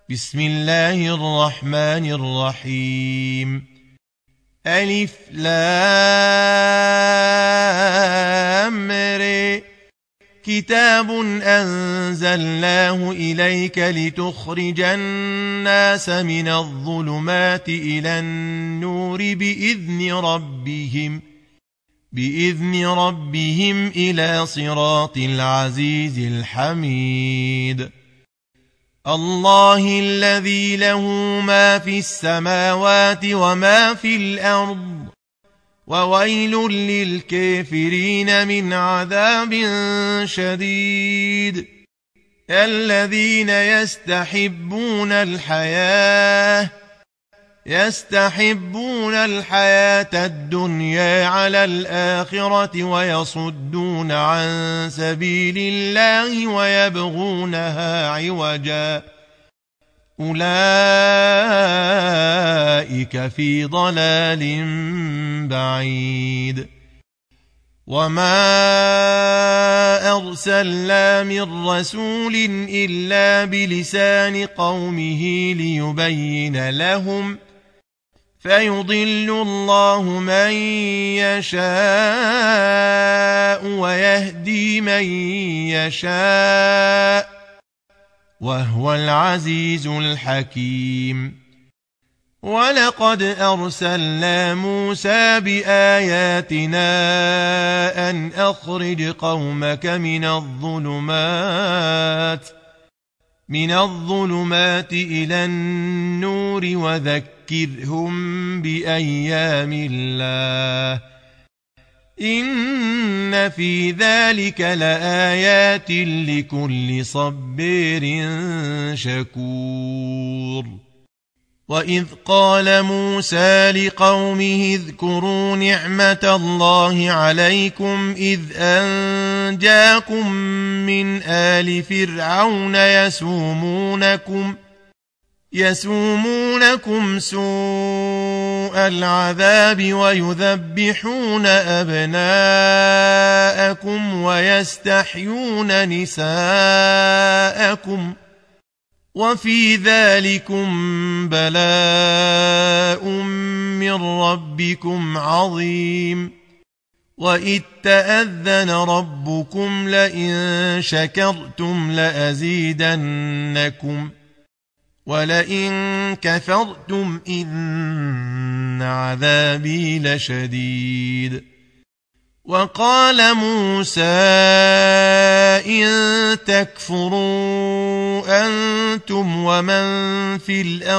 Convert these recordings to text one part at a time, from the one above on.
بسم الله الرحمن الرحيم ألف لام ر كتاب أنزلناه إليك لتخرج الناس من الظلمات إلى النور بإذن ربهم إلى صراط العزيز الحميد الله الذي له ما في السماوات وما في الأرض وويل للكافرين من عذاب شديد الذين يستحبون الحياة الدنيا على الآخرة ويصدون عن سبيل الله ويبغونها عوجا أولئك في ضلال بعيد وما أرسلنا من رسول إلا بلسان قومه ليبين لهم فيضل الله من يشاء ويهدي من يشاء وهو العزيز الحكيم ولقد أرسلنا موسى بآياتنا أن أخرج قومك من الظلمات إلى النور وذكرهم بأيام الله إن في ذلك لآيات لكل صبير شكور وإذ قال موسى لقومه اذكروا نعمة الله عليكم إذ أنجاكم من آل فرعون يسومونكم سوء العذاب ويذبحون أبناءكم ويستحيون نساءكم وفي ذلكم بلاء من ربكم عظيم وإذ تأذن ربكم لئن شكرتم لأزيدنكم ولئن كفرتم إن عذابي لشديد وقال موسى إن تكفروا أنتم ومن في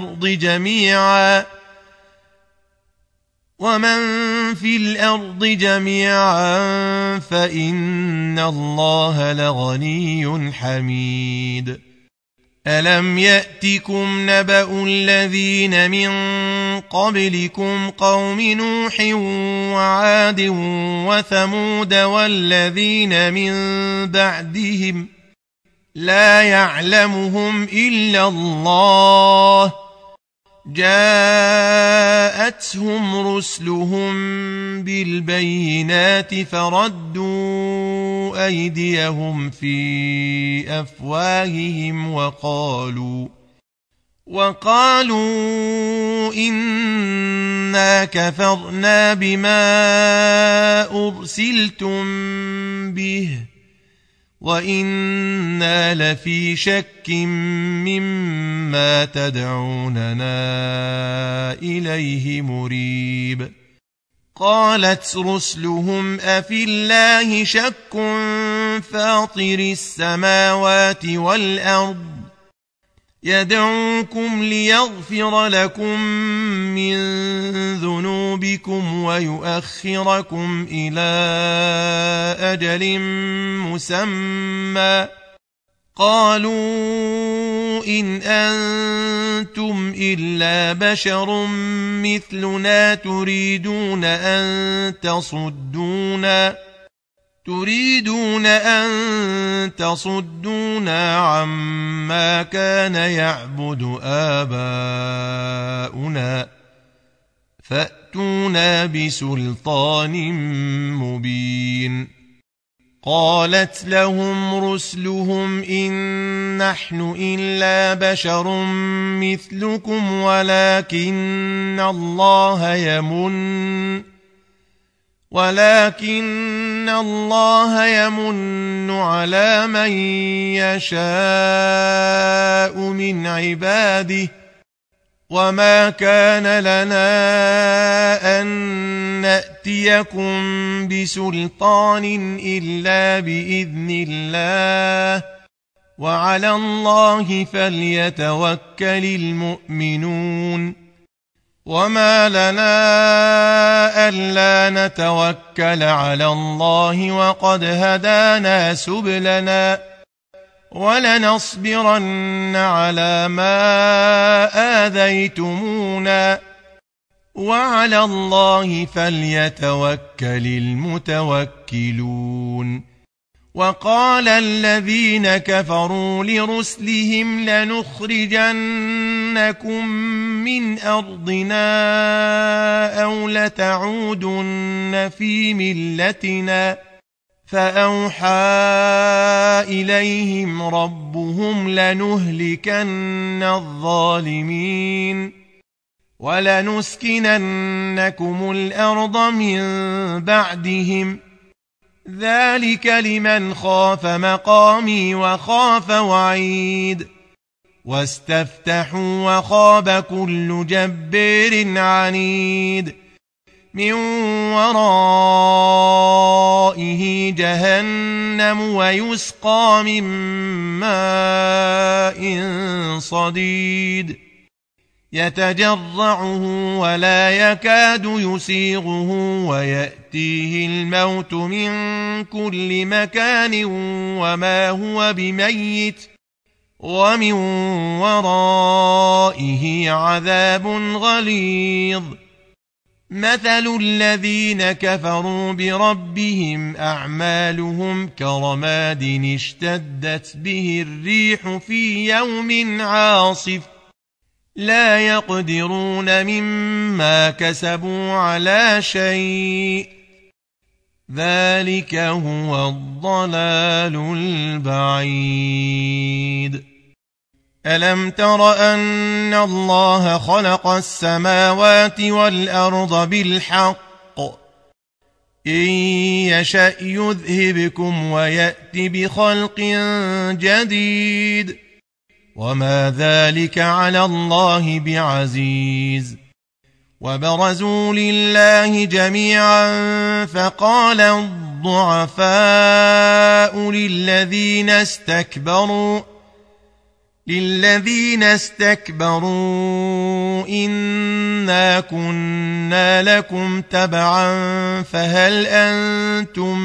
الأرض جميعا فإن الله لغني حميد ألم يأتكم نبأ الذين من قبلكم قوم نوح وعاد وثمود والذين من بعدهم لا يعلمهم إلا الله جاءتهم رسلهم بالبينات فردوا أيديهم في أفواههم وقالوا إنا كفرنا بما أرسلتم به وإنا لفي شك مما تدعوننا إليه مريب قالت رسلهم أفي الله شك فاطر السماوات والأرض يدعوكم ليغفر لكم من ذنوبكم ويؤخركم إلى أجل مسمى قالوا إن أنتم إلا بشر مثلنا تريدون أن تصدونا عما كان يعبد آباؤنا فأتونا بسلطان مبين قالت لهم رسلهم إن نحن إلا بشر مثلكم ولكن الله يمن على من يشاء من عباده وما كان لنا أن نأتيكم بسلطان إلا بإذن الله وعلى الله فليتوكل المؤمنون وما لنا ألا نتوكل على الله وقد هدانا سبلنا ولنصبرن على ما آذيتمونا وعلى الله فليتوكل المتوكلون وقال الذين كفروا لرسلهم لنخرجنكم من أرضنا أو لتعودن في ملتنا فأوحى إليهم ربهم لنهلكن الظالمين ولنسكننكم الأرض من بعدهم ذلك لمن خاف مقامي وخاف وعيد واستفتحوا وخاب كل جبار عنيد من ورائه جهنم ويسقى من ماء صديد يتجرعه ولا يكاد يسيغه ويأتيه الموت من كل مكان وما هو بميت ومن ورائه عذاب غليظ مثل الذين كفروا بربهم أعمالهم كرماد اشتدت به الريح في يوم عاصف لا يقدرون مما كسبوا على شيء ذلك هو الضلال البعيد ألم تر أن الله خلق السماوات والأرض بالحق إن يشأ يذهبكم ويأت بخلق جديد وما ذلك على الله بعزيز وبرزوا لله جميعا فقال الضعفاء للذين استكبروا إنا كنا لكم تبعا فهل أنتم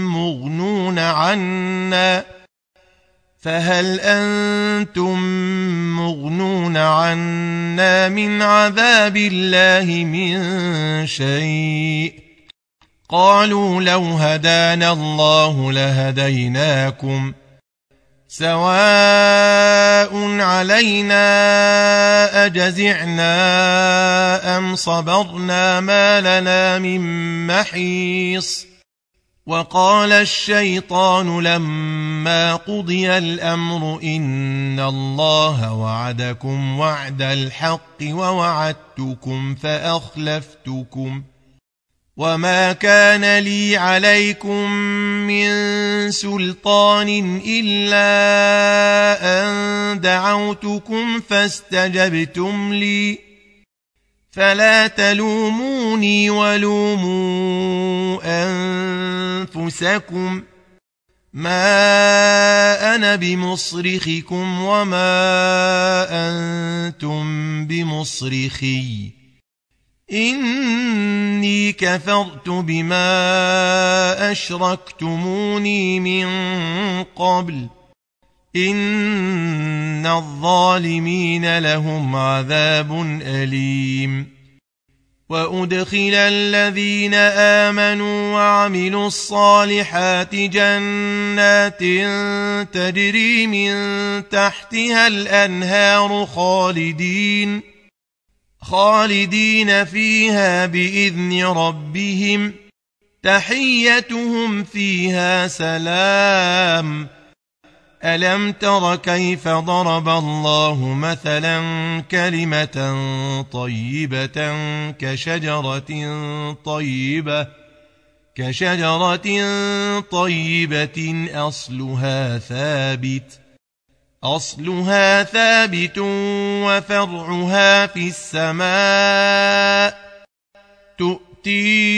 مغنون عنا من عذاب الله من شيء قالوا لو هدانا الله لهديناكم سواء علينا أجزعنا أم صبرنا ما لنا من محيص وقال الشيطان لما قضي الأمر إن الله وعدكم وعد الحق ووعدتكم فأخلفتكم وما كان لي عليكم من سلطان إلا أن دعوتكم فاستجبتم لي فلا تلوموني ولوموا أنفسكم ما أنا بمصرخكم وما أنتم بمصرخي إني كفرت بما أشركتموني من قبل إن الظالمين لهم عذاب أليم وأدخل الذين آمنوا وعملوا الصالحات جنات تجري من تحتها الأنهار خالدين فيها بإذن ربهم تحيتهم فيها سلام ألم تر كيف ضرب الله مثلا كلمة طيبة كشجرة طيبة أصلها ثابت وفرعها في السماء تؤتي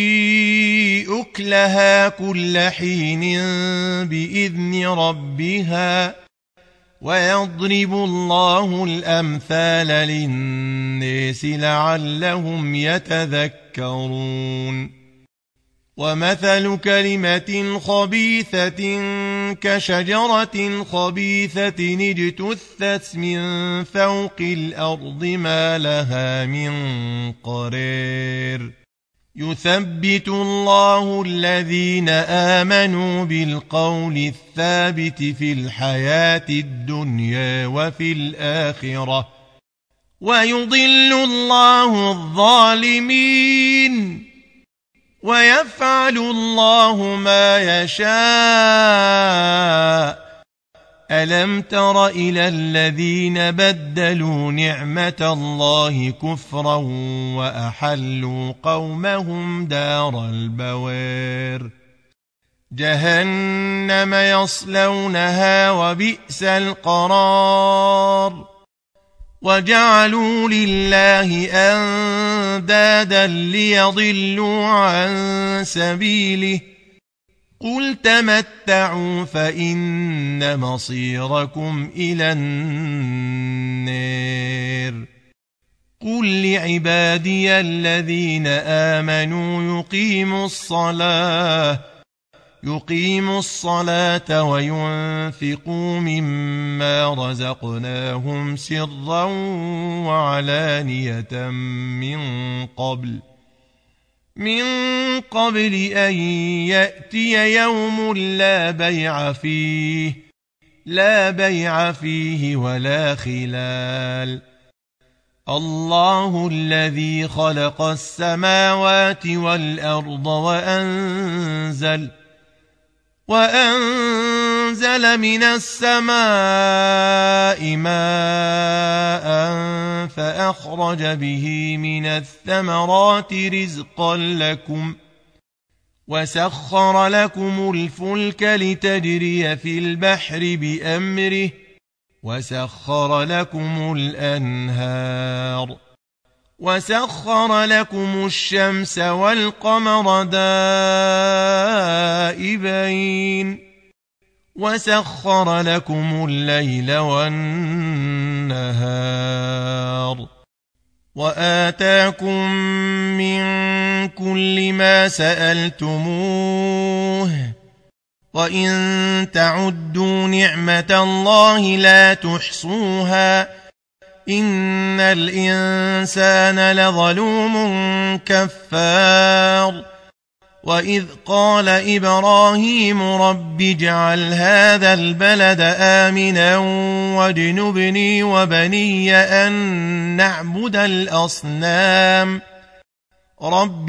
أكلها كل حين بإذن ربها ويضرب الله الأمثال للناس لعلهم يتذكرون ومثل كلمة خبيثة كشجرة خبيثة اجتثت من فوق الأرض ما لها من قرار يثبت الله الذين آمنوا بالقول الثابت في الحياة الدنيا وفي الآخرة ويضل الله الظالمين ويفعل الله ما يشاء ألم تر إلى الذين بدلوا نعمة الله كفرا وأحلوا قومهم دار البوار جهنم يصلونها وبئس القرار وجعلوا لله أندادا ليضلوا عن سبيله قل تمتعوا فإن مصيركم إلى النار قل لعبادي الذين آمنوا يقيموا الصلاة وينفقوا مما رزقناهم سرا وعلانية من قبل أن يأتي يوم لا بيع فيه ولا خلال الله الذي خلق السماوات والأرض وأنزل من السماء ماء فأخرج به من الثمرات رزقا لكم وسخر لكم الفلك لتجري في البحر بأمره وسخر لكم الأنهار وسخر لكم الشمس والقمر دائبين وسخر لكم الليل والنهار وآتاكم من كل ما سألتموه وإن تعدوا نعمة الله لا تحصوها إن الإنسان لظلوم كفار وإذ قال إبراهيم رب اجعل هذا البلد آمنا واجنبني وبني أن نعبد الأصنام رب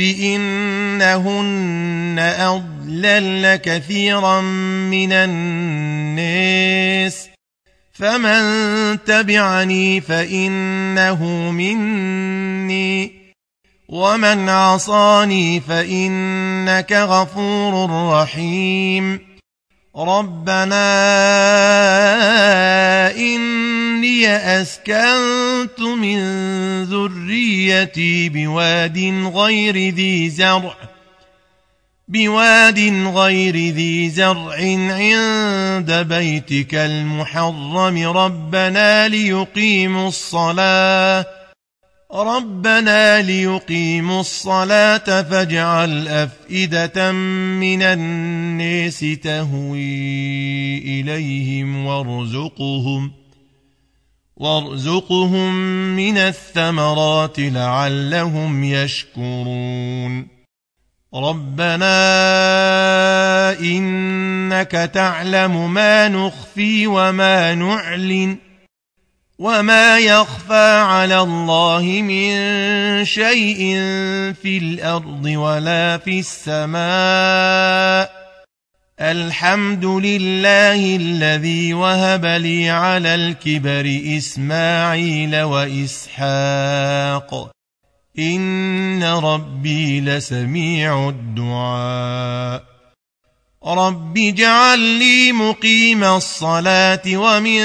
إنهن أضللن كثيرا من الناس فمن تبعني فإنه مني ومن عصاني فإنك غفور رحيم ربنا إني أسكنت من ذريتي بواد غير ذي زرع عند بيتك المحرم ربنا ليقيموا الصلاة فاجعل أفئدة من الناس تهوي إليهم وارزقهم من الثمرات لعلهم يشكرون ربنا إنك تعلم ما نخفي وما نعلن وما يخفى على الله من شيء في الأرض ولا في السماء الحمد لله الذي وهب لي على الكبر إسماعيل وإسحاق إن ربي لسميع الدعاء رب اجعل لي مقيم الصلاة ومن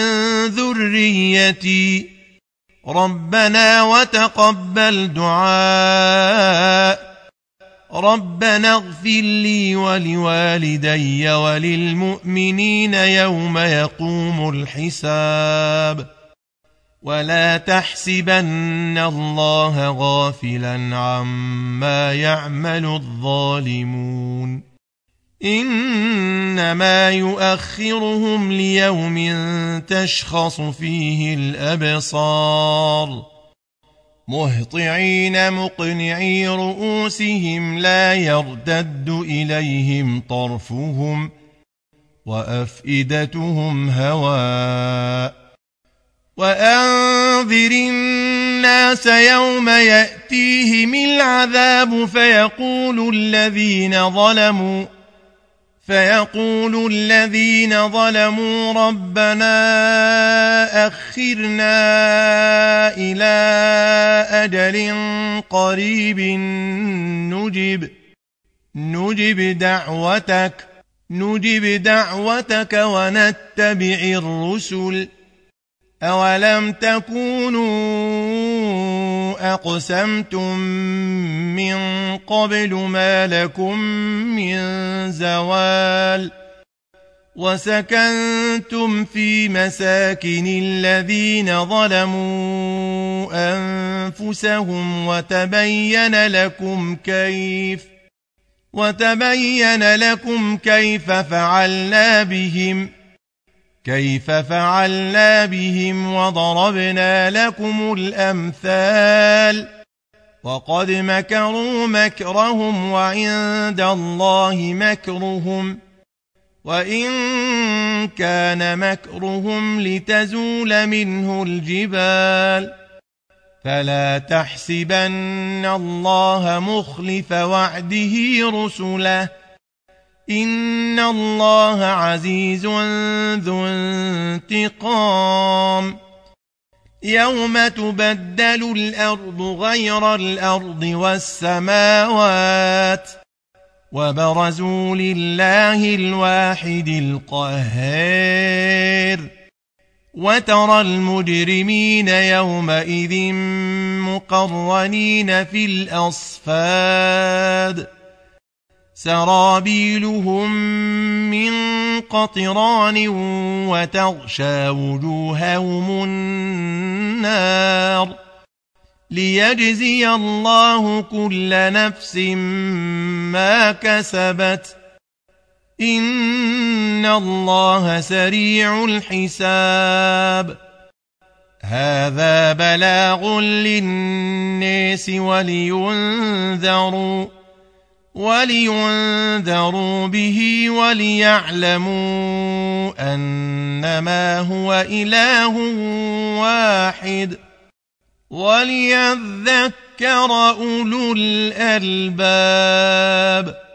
ذريتي ربنا وتقبل دعاء ربنا اغفر لي ولوالدي وللمؤمنين يوم يقوم الحساب ولا تحسبن الله غافلا عما يعمل الظالمون إنما يؤخرهم ليوم تشخص فيه الأبصار مهطعين مقنعي رؤوسهم لا يرتد إليهم طرفهم وأفئدتهم هواء وأنذر الناس يوم يأتيهم العذاب فيقول الذين ظلموا ربنا أخرنا إلى أجل قريب نجب دعوتك ونتبع الرسل أولم تكونوا أقسمتم من قبل ما لكم من زوال وسكنتم في مساكن الذين ظلموا أنفسهم وتبين لكم كيف فعلنا بهم وضربنا لكم الأمثال وقد مكروا مكرهم وعند الله مكرهم وإن كان مكرهم لتزول منه الجبال فلا تحسبن الله مخلف وعده رسله إن الله عزيز ذو انتقام يوم تبدل الأرض غير الأرض والسماوات وبرزوا لله الواحد القهار وترى المجرمين يومئذ مقرنين في الأصفاد سرابيلهم من قطران وتغشى وجوههم النار ليجزي الله كل نفس ما كسبت إن الله سريع الحساب هذا بلاغ للناس ولينذروا به وليعلموا أنما هو إله واحد وليذكر أولو الألباب